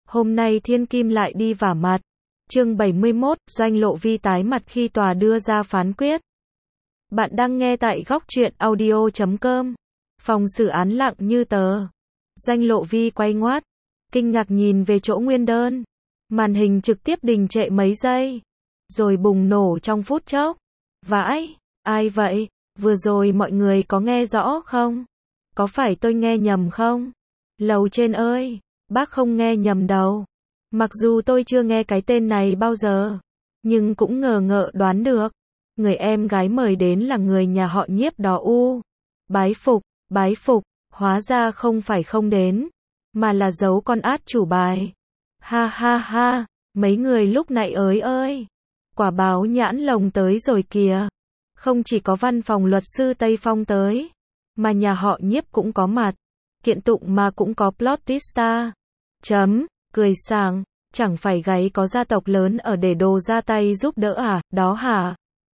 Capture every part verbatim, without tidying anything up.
Hôm nay Thiên Kim lại đi vả mặt. Chương bảy mươi mốt, Doanh Lộ Vi tái mặt khi tòa đưa ra phán quyết. Bạn đang nghe tại góc truyện audio chấm com. Phòng xử án lặng như tờ. Doanh Lộ Vi quay ngoắt, kinh ngạc nhìn về chỗ nguyên đơn. Màn hình trực tiếp đình trệ mấy giây, rồi bùng nổ trong phút chốc. Vãi, ai vậy? Vừa rồi mọi người có nghe rõ không? Có phải tôi nghe nhầm không? Lầu trên ơi, bác không nghe nhầm đâu. Mặc dù tôi chưa nghe cái tên này bao giờ, nhưng cũng ngờ ngợ đoán được. Người em gái mời đến là người nhà họ Nhiếp đó u. Bái phục, bái phục, hóa ra không phải không đến, mà là giấu con át chủ bài. Ha ha ha, mấy người lúc nãy ới ơi. Quả báo nhãn lồng tới rồi kìa. Không chỉ có văn phòng luật sư Tây Phong tới, mà nhà họ Nhiếp cũng có mặt. Kiện tụng mà cũng có plot twista. Chấm, cười sảng, chẳng phải gáy có gia tộc lớn ở để đồ ra tay giúp đỡ à, đó hả?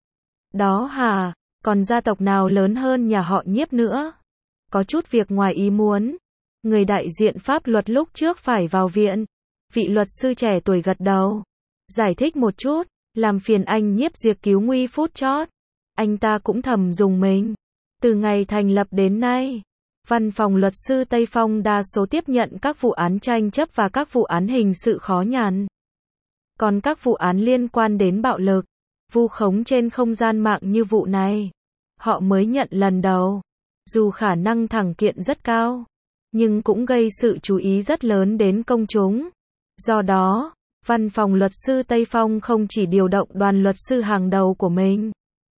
Đó hả, còn gia tộc nào lớn hơn nhà họ Nhiếp nữa? Có chút việc ngoài ý muốn. Người đại diện pháp luật lúc trước phải vào viện. Vị luật sư trẻ tuổi gật đầu. Giải thích một chút, làm phiền anh Nhiếp Diệp cứu nguy phút chót. Anh ta cũng thầm dùng mình. Từ ngày thành lập đến nay, Văn phòng luật sư Tây Phong đa số tiếp nhận các vụ án tranh chấp và các vụ án hình sự khó nhằn. Còn các vụ án liên quan đến bạo lực, vu khống trên không gian mạng như vụ này, họ mới nhận lần đầu. Dù khả năng thẳng kiện rất cao, nhưng cũng gây sự chú ý rất lớn đến công chúng. Do đó, Văn phòng luật sư Tây Phong không chỉ điều động đoàn luật sư hàng đầu của mình,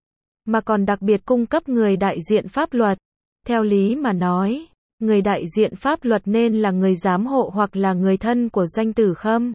mà còn đặc biệt cung cấp người đại diện pháp luật. Theo lý mà nói, người đại diện pháp luật nên là người giám hộ hoặc là người thân của Doanh Tử Khâm.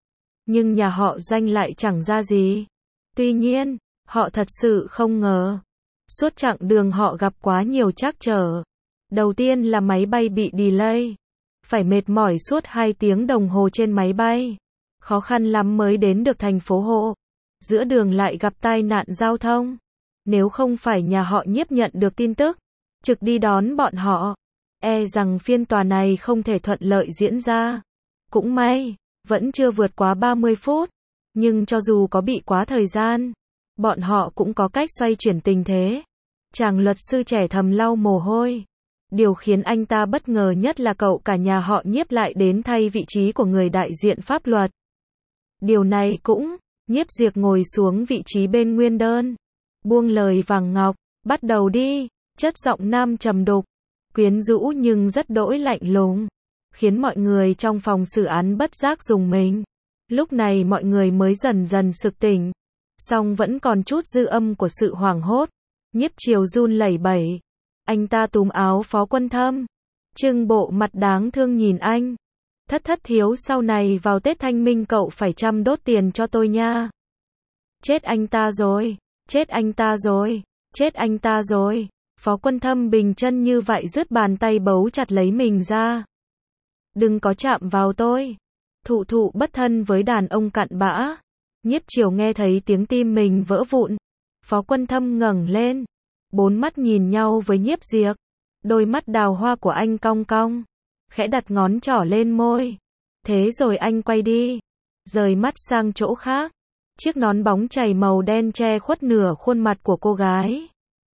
Nhưng nhà họ Doanh lại chẳng ra gì. Tuy nhiên, họ thật sự không ngờ. Suốt chặng đường họ gặp quá nhiều trắc trở. Đầu tiên là máy bay bị delay. Phải mệt mỏi suốt hai tiếng đồng hồ trên máy bay. Khó khăn lắm mới đến được thành phố Hộ. Giữa đường lại gặp tai nạn giao thông. Nếu không phải nhà họ Nhiếp nhận được tin tức, trực đi đón bọn họ, e rằng phiên tòa này không thể thuận lợi diễn ra. Cũng may, vẫn chưa vượt quá ba mươi phút, nhưng cho dù có bị quá thời gian, bọn họ cũng có cách xoay chuyển tình thế. Chàng luật sư trẻ thầm lau mồ hôi. Điều khiến anh ta bất ngờ nhất là cậu cả nhà họ Nhiếp lại đến thay vị trí của người đại diện pháp luật. Điều này cũng, Nhiếp Diệp ngồi xuống vị trí bên nguyên đơn, buông lời vàng ngọc, bắt đầu đi. Chất giọng nam trầm đục, quyến rũ nhưng rất đỗi lạnh lùng, khiến mọi người trong phòng xử án bất giác rùng mình. Lúc này mọi người mới dần dần sực tỉnh, song vẫn còn chút dư âm của sự hoảng hốt. Nhiếp Triều run lẩy bẩy, anh ta túm áo Phó Quân Thâm, trưng bộ mặt đáng thương nhìn anh. Thất thất thiếu, sau này vào Tết Thanh Minh cậu phải chăm đốt tiền cho tôi nha. Chết anh ta rồi, chết anh ta rồi, chết anh ta rồi. Phó Quân Thâm bình chân như vậy rứt bàn tay bấu chặt lấy mình ra. Đừng có chạm vào tôi. Thụ thụ bất thân với đàn ông cặn bã. Nhiếp Triều nghe thấy tiếng tim mình vỡ vụn. Phó Quân Thâm ngẩng lên, bốn mắt nhìn nhau với Nhiếp Diệp. Đôi mắt đào hoa của anh cong cong, khẽ đặt ngón trỏ lên môi. Thế rồi anh quay đi, rời mắt sang chỗ khác. Chiếc nón bóng chảy màu đen che khuất nửa khuôn mặt của cô gái,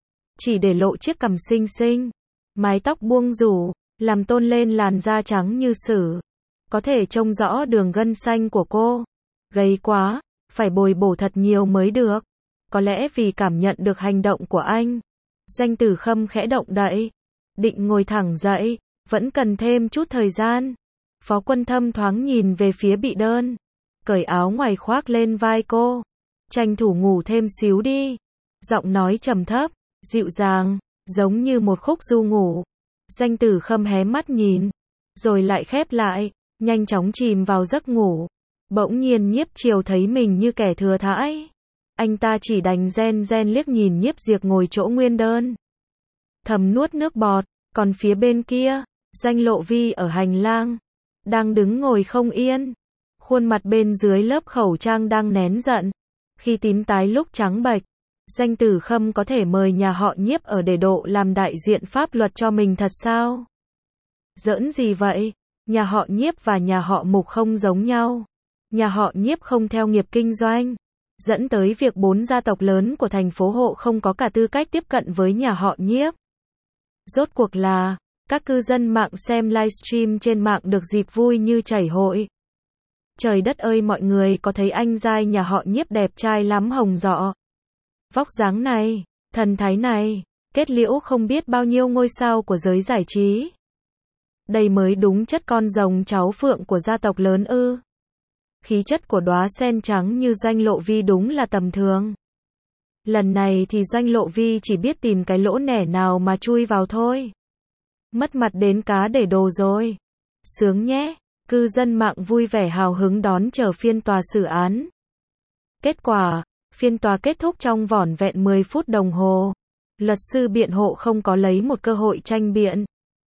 chỉ để lộ chiếc cằm xinh xinh, mái tóc buông rủ, làm tôn lên làn da trắng như sứ. Có thể trông rõ đường gân xanh của cô. Gầy quá, phải bồi bổ thật nhiều mới được. Có lẽ vì cảm nhận được hành động của anh, Doanh Tử Khâm khẽ động đậy, định ngồi thẳng dậy, vẫn cần thêm chút thời gian. Phó Quân Thâm thoáng nhìn về phía bị đơn, cởi áo ngoài khoác lên vai cô. Tranh thủ ngủ thêm xíu đi. Giọng nói trầm thấp, dịu dàng, giống như một khúc ru ngủ. Doanh Tử Khâm hé mắt nhìn, rồi lại khép lại, nhanh chóng chìm vào giấc ngủ. Bỗng nhiên Nhiếp Triều thấy mình như kẻ thừa thãi. Anh ta chỉ đành gen gen liếc nhìn Nhiếp Diệp ngồi chỗ nguyên đơn, thầm nuốt nước bọt. Còn phía bên kia, Doanh Lộ Vi ở hành lang, đang đứng ngồi không yên. Khuôn mặt bên dưới lớp khẩu trang đang nén giận, khi tím tái lúc trắng bệch. Doanh Tử Khâm có thể mời nhà họ Nhiếp ở để độ làm đại diện pháp luật cho mình thật sao? Giỡn gì vậy? Nhà họ Nhiếp và nhà họ Mục không giống nhau. Nhà họ Nhiếp không theo nghiệp kinh doanh, dẫn tới việc bốn gia tộc lớn của thành phố Hộ không có cả tư cách tiếp cận với nhà họ Nhiếp. Rốt cuộc là, các cư dân mạng xem livestream trên mạng được dịp vui như chảy hội. Trời đất ơi, mọi người có thấy anh giai nhà họ Nhiếp đẹp trai lắm hồng rọ. Vóc dáng này, thần thái này, kết liễu không biết bao nhiêu ngôi sao của giới giải trí. Đây mới đúng chất con rồng cháu phượng của gia tộc lớn ư. Khí chất của đóa sen trắng như Doanh Lộ Vi đúng là tầm thường. Lần này thì Doanh Lộ Vi chỉ biết tìm cái lỗ nẻ nào mà chui vào thôi. Mất mặt đến cá để đồ rồi. Sướng nhé. Cư dân mạng vui vẻ hào hứng đón chờ phiên tòa xử án. Kết quả, phiên tòa kết thúc trong vỏn vẹn mười phút đồng hồ. Luật sư biện hộ không có lấy một cơ hội tranh biện.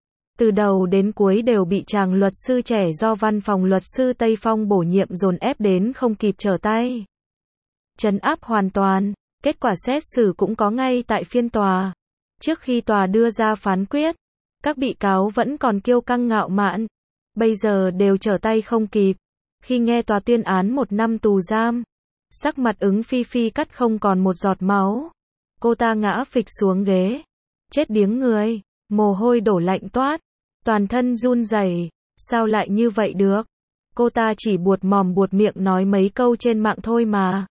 Từ đầu đến cuối đều bị chàng luật sư trẻ do văn phòng luật sư Tây Phong bổ nhiệm dồn ép đến không kịp trở tay. Trấn áp hoàn toàn, kết quả xét xử cũng có ngay tại phiên tòa. Trước khi tòa đưa ra phán quyết, các bị cáo vẫn còn kiêu căng ngạo mạn. Bây giờ đều trở tay không kịp. Khi nghe tòa tuyên án một năm tù giam, sắc mặt Ứng Phi Phi cắt không còn một giọt máu. Cô ta ngã phịch xuống ghế. Chết điếng người, mồ hôi đổ lạnh toát. Toàn thân run rẩy, sao lại như vậy được? Cô ta chỉ buột mồm buột miệng nói mấy câu trên mạng thôi mà.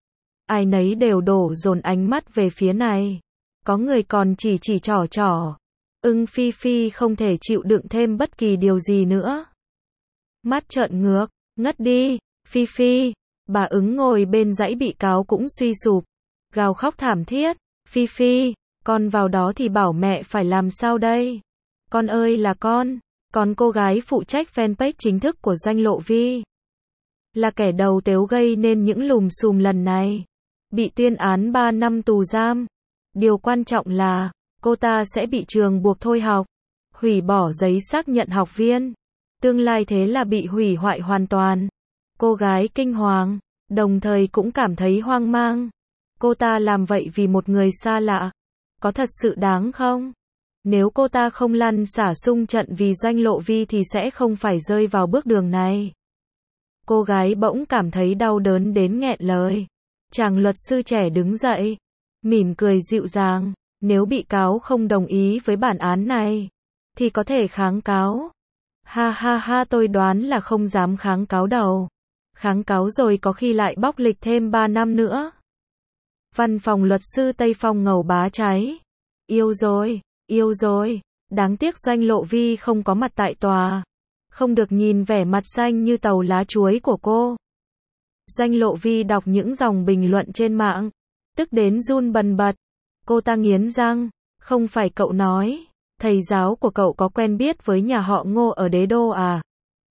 Ai nấy đều đổ dồn ánh mắt về phía này. Có người còn chỉ chỉ trỏ trỏ. Ưng Phi Phi không thể chịu đựng thêm bất kỳ điều gì nữa. Mắt trợn ngược, ngất đi, Phi Phi. Bà Ứng ngồi bên dãy bị cáo cũng suy sụp, gào khóc thảm thiết. Phi Phi, con vào đó thì bảo mẹ phải làm sao đây? Con ơi là con, còn cô gái phụ trách fanpage chính thức của Doanh Lộ Vi. Là kẻ đầu tếu gây nên những lùm xùm lần này. Bị tuyên án ba năm tù giam. Điều quan trọng là, cô ta sẽ bị trường buộc thôi học. Hủy bỏ giấy xác nhận học viên. Tương lai thế là bị hủy hoại hoàn toàn. Cô gái kinh hoàng, đồng thời cũng cảm thấy hoang mang. Cô ta làm vậy vì một người xa lạ. Có thật sự đáng không? Nếu cô ta không lăn xả xung trận vì Doanh Lộ Vi thì sẽ không phải rơi vào bước đường này. Cô gái bỗng cảm thấy đau đớn đến nghẹn lời. Chàng luật sư trẻ đứng dậy, mỉm cười dịu dàng. Nếu bị cáo không đồng ý với bản án này, thì có thể kháng cáo. Ha ha ha, tôi đoán là không dám kháng cáo đâu. Kháng cáo rồi có khi lại bóc lịch thêm ba năm nữa. Văn phòng luật sư Tây Phong ngầu bá cháy. Yêu rồi, yêu rồi. Đáng tiếc Doanh Lộ Vi không có mặt tại tòa. Không được nhìn vẻ mặt xanh như tàu lá chuối của cô. Doanh Lộ Vi đọc những dòng bình luận trên mạng, tức đến run bần bật. Cô ta nghiến răng, không phải cậu nói, thầy giáo của cậu có quen biết với nhà họ Ngô ở Đế Đô à?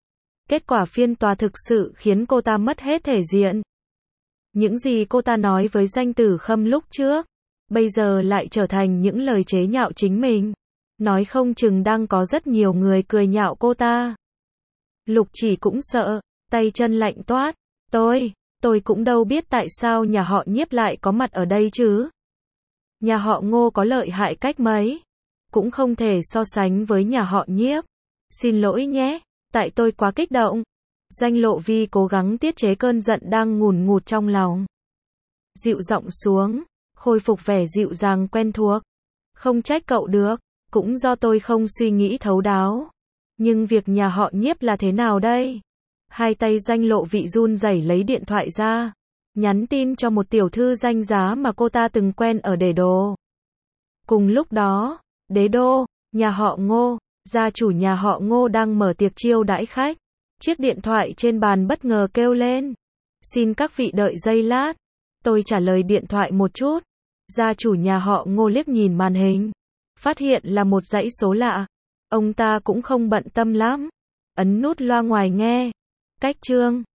Kết quả phiên tòa thực sự khiến cô ta mất hết thể diện. Những gì cô ta nói với Doanh Tử Khâm lúc trước, bây giờ lại trở thành những lời chế nhạo chính mình. Nói không chừng đang có rất nhiều người cười nhạo cô ta. Lục Chỉ cũng sợ, tay chân lạnh toát. Tôi, tôi cũng đâu biết tại sao nhà họ Nhiếp lại có mặt ở đây chứ. Nhà họ Ngô có lợi hại cách mấy, cũng không thể so sánh với nhà họ Nhiếp. Xin lỗi nhé, tại tôi quá kích động. Doanh Lộ Vi cố gắng tiết chế cơn giận đang ngùn ngụt trong lòng. Dịu giọng xuống, khôi phục vẻ dịu dàng quen thuộc. Không trách cậu được, cũng do tôi không suy nghĩ thấu đáo. Nhưng việc nhà họ Nhiếp là thế nào đây? Hai tay Doanh Lộ Vi run rẩy lấy điện thoại ra, nhắn tin cho một tiểu thư danh giá mà cô ta từng quen ở Đế Đô. Cùng lúc đó, Đế Đô, nhà họ Ngô, gia chủ nhà họ Ngô đang mở tiệc chiêu đãi khách. Chiếc điện thoại trên bàn bất ngờ kêu lên. Xin các vị đợi giây lát, tôi trả lời điện thoại một chút. Gia chủ nhà họ Ngô liếc nhìn màn hình, phát hiện là một dãy số lạ. Ông ta cũng không bận tâm lắm, ấn nút loa ngoài nghe. Cách chương